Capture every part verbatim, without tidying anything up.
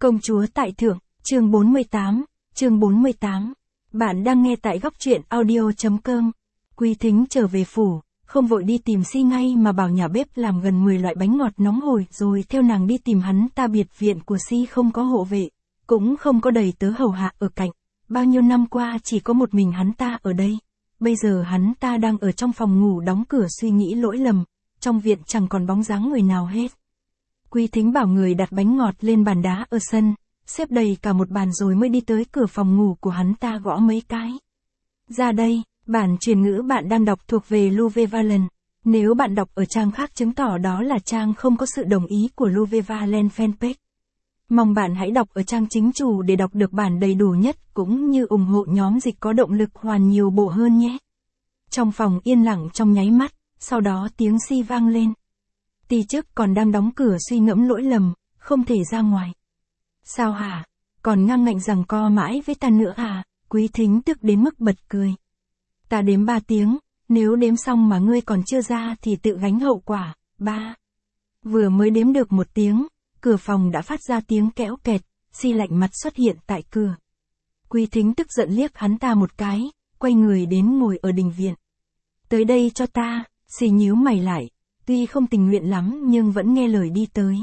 Công chúa tại thượng, chương bốn mươi tám, chương bốn mươi tám. Bạn đang nghe tại góc truyện audio chấm com. Quý Thính trở về phủ, không vội đi tìm Si ngay mà bảo nhà bếp làm gần mười loại bánh ngọt nóng hổi rồi theo nàng đi tìm hắn ta. Biệt viện của Si không có hộ vệ, cũng không có đầy tớ hầu hạ ở cạnh. Bao nhiêu năm qua chỉ có một mình hắn ta ở đây. Bây giờ hắn ta đang ở trong phòng ngủ đóng cửa suy nghĩ lỗi lầm, trong viện chẳng còn bóng dáng người nào hết. Quý Thính bảo người đặt bánh ngọt lên bàn đá ở sân, xếp đầy cả một bàn rồi mới đi tới cửa phòng ngủ của hắn ta gõ mấy cái. Ra đây, bản truyền ngữ bạn đang đọc thuộc về Louve Valen. Nếu bạn đọc ở trang khác chứng tỏ đó là trang không có sự đồng ý của Louve Valen fanpage. Mong bạn hãy đọc ở trang chính chủ để đọc được bản đầy đủ nhất cũng như ủng hộ nhóm dịch có động lực hoàn nhiều bộ hơn nhé. Trong phòng yên lặng trong nháy mắt, sau đó tiếng Si vang lên. Ti chức còn đang đóng cửa suy ngẫm lỗi lầm, không thể ra ngoài. Sao hả? Còn ngang ngạnh rằng co mãi với ta nữa à? Quý Thính tức đến mức bật cười. Ta đếm ba tiếng, nếu đếm xong mà ngươi còn chưa ra thì tự gánh hậu quả. Ba. Vừa mới đếm được một tiếng, cửa phòng đã phát ra tiếng kéo kẹt, Si lạnh mặt xuất hiện tại cửa. Quý Thính tức giận liếc hắn ta một cái, quay người đến ngồi ở đình viện. Tới đây cho ta. Si nhíu mày lại, tuy không tình nguyện lắm nhưng vẫn nghe lời đi tới.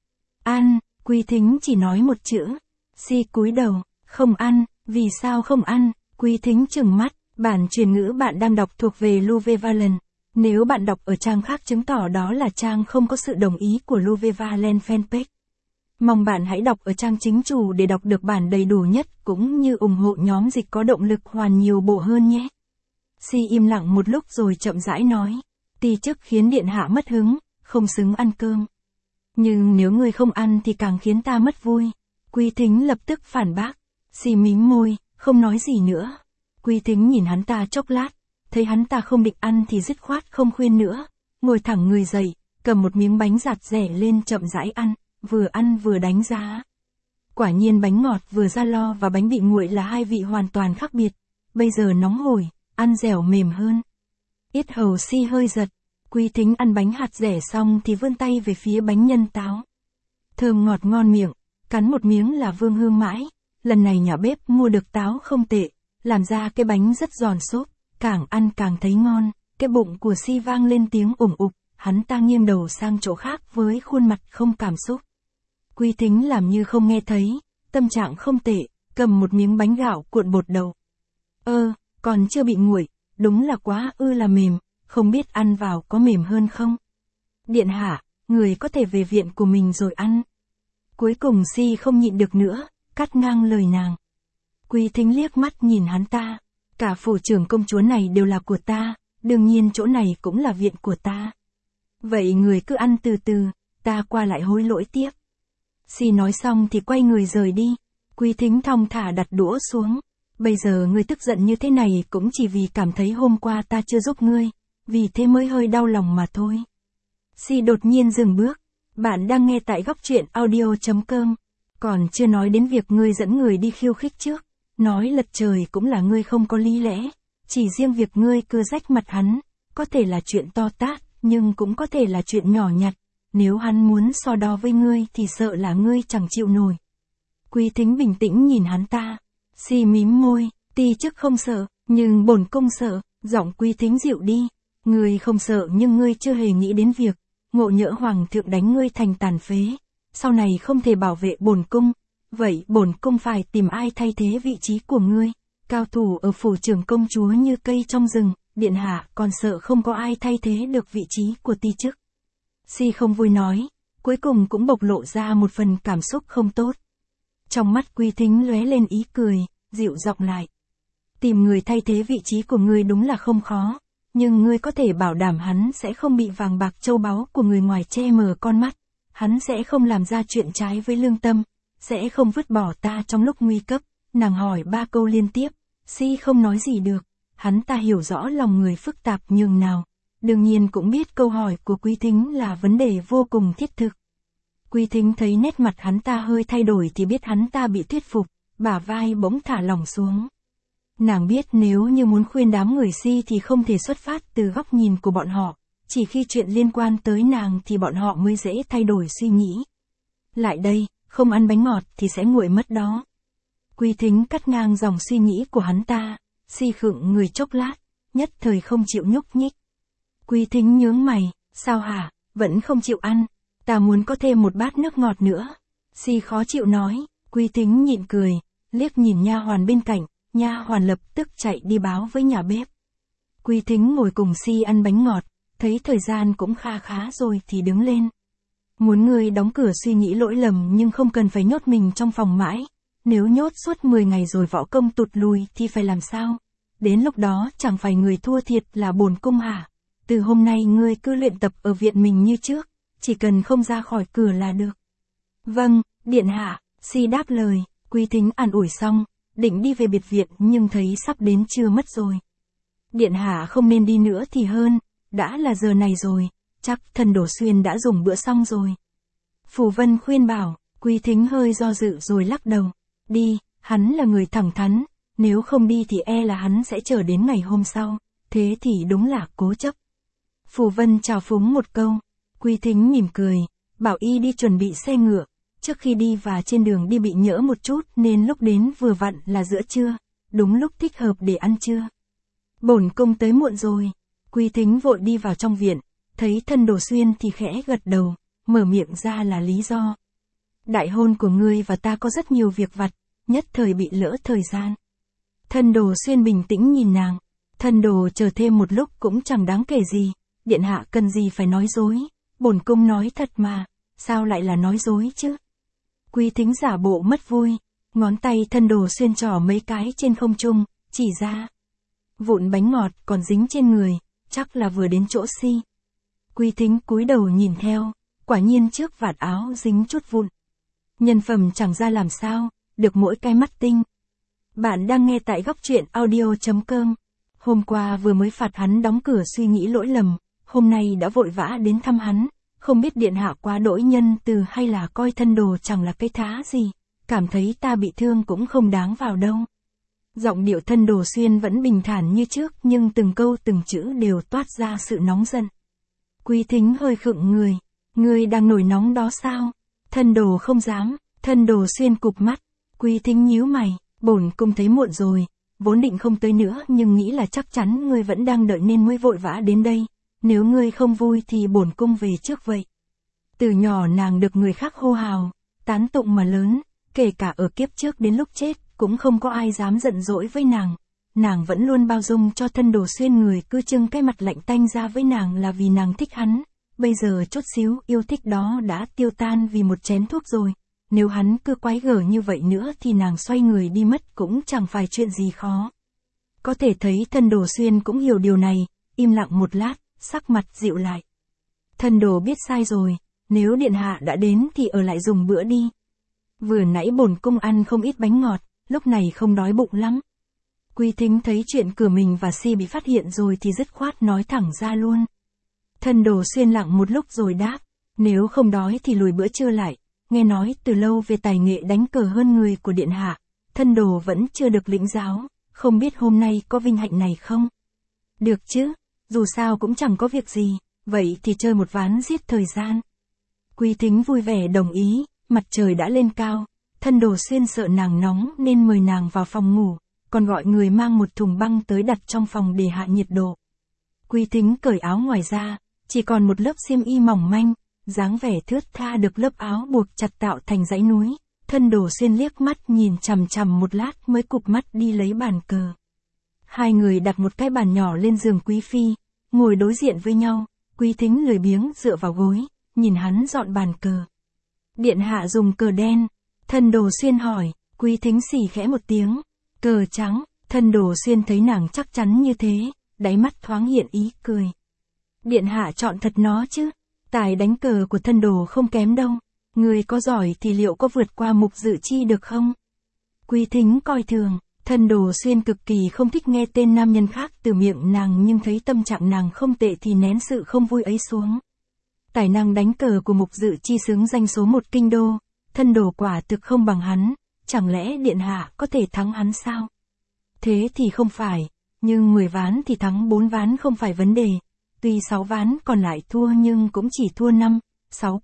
Ăn. Quý Thính chỉ nói một chữ. Si cúi đầu, không ăn. Vì sao không ăn? Quý Thính trừng mắt. Bản truyền ngữ bạn đang đọc thuộc về Louve Valen. Nếu bạn đọc ở trang khác chứng tỏ đó là trang không có sự đồng ý của Louve Valen fanpage. Mong bạn hãy đọc ở trang chính chủ để đọc được bản đầy đủ nhất cũng như ủng hộ nhóm dịch có động lực hoàn nhiều bộ hơn nhé. Si im lặng một lúc rồi chậm rãi nói. Ti chức khiến điện hạ mất hứng, không xứng ăn cơm. Nhưng nếu ngươi không ăn thì càng khiến ta mất vui. Quý Thính lập tức phản bác. Si mím môi, không nói gì nữa. Quý Thính nhìn hắn ta chốc lát, thấy hắn ta không định ăn thì dứt khoát không khuyên nữa. Ngồi thẳng người dậy, cầm một miếng bánh giặt rẻ lên chậm rãi ăn, vừa ăn vừa đánh giá. Quả nhiên bánh ngọt vừa ra lo và bánh bị nguội là hai vị hoàn toàn khác biệt. Bây giờ nóng hổi, ăn dẻo mềm hơn. Yết hầu Si hơi giật. Quý Thính ăn bánh hạt dẻ xong thì vươn tay về phía bánh nhân táo. Thơm ngọt ngon miệng, cắn một miếng là vương hương mãi. Lần này nhà bếp mua được táo không tệ, làm ra cái bánh rất giòn xốp, càng ăn càng thấy ngon. Cái bụng của Si vang lên tiếng ủng ục, hắn ta nghiêng đầu sang chỗ khác với khuôn mặt không cảm xúc. Quý Thính làm như không nghe thấy, tâm trạng không tệ, cầm một miếng bánh gạo cuộn bột đầu. Ơ, còn chưa bị nguội, đúng là quá ư là mềm. Không biết ăn vào có mềm hơn không? Điện hạ, người có thể về viện của mình rồi ăn. Cuối cùng Si không nhịn được nữa, cắt ngang lời nàng. Quý Thính liếc mắt nhìn hắn ta. Cả phủ trưởng công chúa này đều là của ta, đương nhiên chỗ này cũng là viện của ta. Vậy người cứ ăn từ từ, ta qua lại hối lỗi tiếp. Si nói xong thì quay người rời đi. Quý Thính thong thả đặt đũa xuống. Bây giờ ngươi tức giận như thế này cũng chỉ vì cảm thấy hôm qua ta chưa giúp ngươi. Vì thế mới hơi đau lòng mà thôi. Si đột nhiên dừng bước. Bạn đang nghe tại góc truyện audio chấm com. Còn chưa nói đến việc ngươi dẫn người đi khiêu khích trước. Nói lật trời cũng là ngươi không có lý lẽ. Chỉ riêng việc ngươi cưa rách mặt hắn. Có thể là chuyện to tát, nhưng cũng có thể là chuyện nhỏ nhặt. Nếu hắn muốn so đo với ngươi thì sợ là ngươi chẳng chịu nổi. Quý Thính bình tĩnh nhìn hắn ta. Si mím môi. Ti chức không sợ, nhưng bổn cung sợ. Giọng Quý Thính dịu đi. Ngươi không sợ nhưng ngươi chưa hề nghĩ đến việc, ngộ nhỡ hoàng thượng đánh ngươi thành tàn phế, sau này không thể bảo vệ bổn cung, vậy bổn cung phải tìm ai thay thế vị trí của ngươi, cao thủ ở phủ trưởng công chúa như cây trong rừng, điện hạ còn sợ không có ai thay thế được vị trí của ti chức. Si không vui nói, cuối cùng cũng bộc lộ ra một phần cảm xúc không tốt. Trong mắt Quý Thính lóe lên ý cười, dịu giọng lại. Tìm người thay thế vị trí của ngươi đúng là không khó. Nhưng ngươi có thể bảo đảm hắn sẽ không bị vàng bạc châu báu của người ngoài che mờ con mắt. Hắn sẽ không làm ra chuyện trái với lương tâm. Sẽ không vứt bỏ ta trong lúc nguy cấp. Nàng hỏi ba câu liên tiếp. Si không nói gì được. Hắn ta hiểu rõ lòng người phức tạp nhường nào. Đương nhiên cũng biết câu hỏi của Quý Thính là vấn đề vô cùng thiết thực. Quý Thính thấy nét mặt hắn ta hơi thay đổi thì biết hắn ta bị thuyết phục. Bả vai bỗng thả lỏng xuống. Nàng biết nếu như muốn khuyên đám người Si thì không thể xuất phát từ góc nhìn của bọn họ, chỉ khi chuyện liên quan tới nàng thì bọn họ mới dễ thay đổi suy nghĩ. Lại đây, không ăn bánh ngọt thì sẽ nguội mất đó. Quý Thính cắt ngang dòng suy nghĩ của hắn ta, Si khựng người chốc lát, nhất thời không chịu nhúc nhích. Quý Thính nhướng mày, sao hả, vẫn không chịu ăn, ta muốn có thêm một bát nước ngọt nữa. Si khó chịu nói, Quý Thính nhịn cười, liếc nhìn nha hoàn bên cạnh, nha hoàn lập tức chạy đi báo với nhà bếp. Quý Thính ngồi cùng Si ăn bánh ngọt, thấy thời gian cũng kha khá rồi thì đứng lên. Muốn người đóng cửa suy nghĩ lỗi lầm nhưng không cần phải nhốt mình trong phòng mãi. Nếu nhốt suốt mười ngày rồi võ công tụt lùi thì phải làm sao? Đến lúc đó chẳng phải người thua thiệt là bổn cung hả? Từ hôm nay ngươi cứ luyện tập ở viện mình như trước, chỉ cần không ra khỏi cửa là được. Vâng, điện hạ, Si đáp lời. Quý Thính an ủi xong, định đi về biệt viện nhưng thấy sắp đến trưa mất rồi. Điện hạ không nên đi nữa thì hơn, đã là giờ này rồi, chắc thần Đổ Xuyên đã dùng bữa xong rồi. Phù Vân khuyên bảo, Quý Thính hơi do dự rồi lắc đầu. Đi, hắn là người thẳng thắn, nếu không đi thì e là hắn sẽ chờ đến ngày hôm sau, thế thì đúng là cố chấp. Phù Vân chào phúng một câu, Quý Thính mỉm cười, bảo y đi chuẩn bị xe ngựa, trước khi đi và trên đường đi bị nhỡ một chút nên lúc đến vừa vặn là giữa trưa, đúng lúc thích hợp để ăn trưa. Bổn cung tới muộn rồi. Quý Thính vội đi vào trong viện, thấy thân Đồ Xuyên thì khẽ gật đầu, mở miệng ra là lý do. Đại hôn của ngươi và ta có rất nhiều việc vặt, nhất thời bị lỡ thời gian. Thân Đồ Xuyên bình tĩnh nhìn nàng, thân Đồ chờ thêm một lúc cũng chẳng đáng kể gì, điện hạ cần gì phải nói dối, bổn cung nói thật mà, sao lại là nói dối chứ? Quý Thính giả bộ mất vui, ngón tay thân Đồ Xuyên trỏ mấy cái trên không trung, chỉ ra. Vụn bánh ngọt còn dính trên người, chắc là vừa đến chỗ Si. Quý Thính cúi đầu nhìn theo, quả nhiên trước vạt áo dính chút vụn. Nhân phẩm chẳng ra làm sao, được mỗi cái mắt tinh. Bạn đang nghe tại góc truyện audio chấm com. Hôm qua vừa mới phạt hắn đóng cửa suy nghĩ lỗi lầm, hôm nay đã vội vã đến thăm hắn, không biết điện hạ quá đỗi nhân từ hay là coi thân Đồ chẳng là cái thá gì, cảm thấy ta bị thương cũng không đáng vào đâu. Giọng điệu thân Đồ Xuyên vẫn bình thản như trước nhưng từng câu từng chữ đều toát ra sự nóng giận. Quý Thính hơi khựng người, ngươi đang nổi nóng đó sao? Thân Đồ không dám, thân Đồ Xuyên cụp mắt, Quý Thính nhíu mày, bổn cung thấy muộn rồi, vốn định không tới nữa nhưng nghĩ là chắc chắn ngươi vẫn đang đợi nên mới vội vã đến đây, nếu ngươi không vui thì bổn cung về trước vậy. Từ nhỏ nàng được người khác hô hào, tán tụng mà lớn, kể cả ở kiếp trước đến lúc chết, cũng không có ai dám giận dỗi với nàng. Nàng vẫn luôn bao dung cho thân Đồ Xuyên, người cứ trưng cái mặt lạnh tanh ra với nàng là vì nàng thích hắn. Bây giờ chút xíu yêu thích đó đã tiêu tan vì một chén thuốc rồi. Nếu hắn cứ quái gở như vậy nữa thì nàng xoay người đi mất cũng chẳng phải chuyện gì khó. Có thể thấy thân Đồ Xuyên cũng hiểu điều này, im lặng một lát, sắc mặt dịu lại. Thân Đồ biết sai rồi, nếu điện hạ đã đến thì ở lại dùng bữa đi. Vừa nãy bổn cung ăn không ít bánh ngọt, lúc này không đói bụng lắm. Quý Thính thấy chuyện cửa mình và Si bị phát hiện rồi thì dứt khoát nói thẳng ra luôn. Thân Đồ Xuyên lặng một lúc rồi đáp, nếu không đói thì lùi bữa trưa lại, nghe nói từ lâu về tài nghệ đánh cờ hơn người của điện hạ, thân Đồ vẫn chưa được lĩnh giáo, không biết hôm nay có vinh hạnh này không? Được chứ, dù sao cũng chẳng có việc gì, vậy thì chơi một ván giết thời gian. Quý Thính vui vẻ đồng ý, mặt trời đã lên cao, thân Đồ Xuyên sợ nàng nóng nên mời nàng vào phòng ngủ, còn gọi người mang một thùng băng tới đặt trong phòng để hạ nhiệt độ. Quý Thính cởi áo ngoài ra, chỉ còn một lớp xiêm y mỏng manh, dáng vẻ thướt tha được lớp áo buộc chặt tạo thành dãy núi. Thân Đồ Xuyên liếc mắt nhìn chằm chằm một lát mới cụp mắt đi lấy bàn cờ. Hai người đặt một cái bàn nhỏ lên giường Quý Phi, ngồi đối diện với nhau, Quý Thính lười biếng dựa vào gối, nhìn hắn dọn bàn cờ. Điện hạ dùng cờ đen, thân Đồ Xuyên hỏi, Quý Thính xì khẽ một tiếng, cờ trắng, thân Đồ Xuyên thấy nàng chắc chắn như thế, đáy mắt thoáng hiện ý cười. Điện hạ chọn thật nó chứ, tài đánh cờ của thân Đồ không kém đâu, người có giỏi thì liệu có vượt qua Mục Dự Chi được không? Quý Thính coi thường, thân Đồ Xuyên cực kỳ không thích nghe tên nam nhân khác từ miệng nàng nhưng thấy tâm trạng nàng không tệ thì nén sự không vui ấy xuống. Tài năng đánh cờ của Mục Dự Chi xứng danh số một kinh đô, thân Đồ quả thực không bằng hắn, chẳng lẽ điện hạ có thể thắng hắn sao? Thế thì không phải, nhưng mười ván thì thắng bốn ván không phải vấn đề, tuy sáu ván còn lại thua nhưng cũng chỉ thua năm, sáu quân,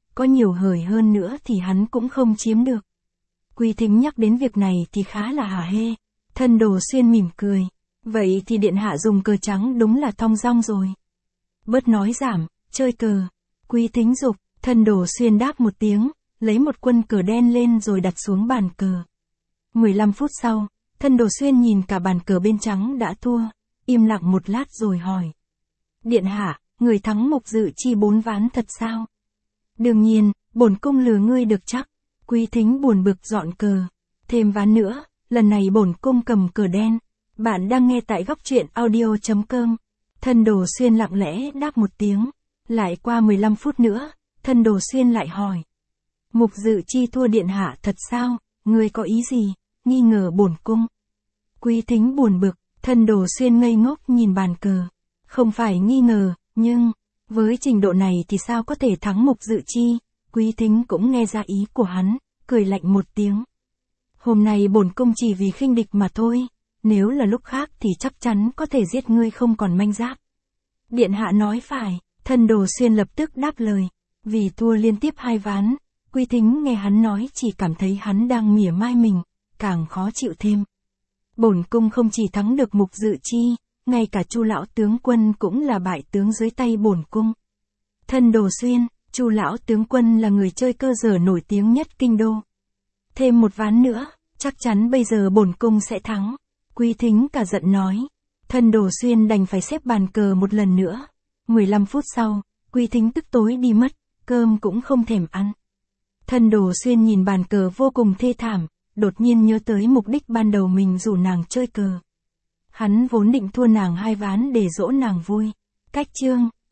có nhiều hời hơn nữa thì hắn cũng không chiếm được. Quý Thính nhắc đến việc này thì khá là hả hê. Thân Đồ Xuyên mỉm cười. Vậy thì điện hạ dùng cờ trắng đúng là thong dong rồi. Bớt nói giảm, chơi cờ. Quý Thính dục, Thân Đồ Xuyên đáp một tiếng, lấy một quân cờ đen lên rồi đặt xuống bàn cờ. mười lăm phút sau, Thân Đồ Xuyên nhìn cả bàn cờ bên trắng đã thua, im lặng một lát rồi hỏi. Điện hạ, người thắng Mục Dự Chi bốn ván thật sao? Đương nhiên, bổn cung lừa ngươi được chắc. Quý Thính buồn bực dọn cờ. Thêm ván nữa, lần này bổn cung cầm cờ đen. Bạn đang nghe tại góc truyện audio chấm com. Thân Đồ Xuyên lặng lẽ đáp một tiếng. Lại qua mười lăm phút nữa, Thân Đồ Xuyên lại hỏi. Mục Dự Chi thua điện hạ thật sao? Ngươi có ý gì? Nghi ngờ bổn cung. Quý Thính buồn bực, Thân Đồ Xuyên ngây ngốc nhìn bàn cờ. Không phải nghi ngờ, nhưng, với trình độ này thì sao có thể thắng Mục Dự Chi? Quý Thính cũng nghe ra ý của hắn, cười lạnh một tiếng. Hôm nay bổn cung chỉ vì khinh địch mà thôi, nếu là lúc khác thì chắc chắn có thể giết ngươi không còn manh giáp. Điện hạ nói phải, Thân Đồ Xuyên lập tức đáp lời, vì thua liên tiếp hai ván, Quý Thính nghe hắn nói chỉ cảm thấy hắn đang mỉa mai mình, càng khó chịu thêm. Bổn cung không chỉ thắng được Mục Dự Chi, ngay cả Chu lão tướng quân cũng là bại tướng dưới tay bổn cung. Thân Đồ Xuyên, Chu lão tướng quân là người chơi cơ dở nổi tiếng nhất kinh đô. Thêm một ván nữa, chắc chắn bây giờ bổn cung sẽ thắng. Quý Thính cả giận nói. Thân Đồ Xuyên đành phải xếp bàn cờ một lần nữa. mười lăm phút sau, Quý Thính tức tối đi mất, cơm cũng không thèm ăn. Thân Đồ Xuyên nhìn bàn cờ vô cùng thê thảm, đột nhiên nhớ tới mục đích ban đầu mình rủ nàng chơi cờ. Hắn vốn định thua nàng hai ván để dỗ nàng vui. Cách chương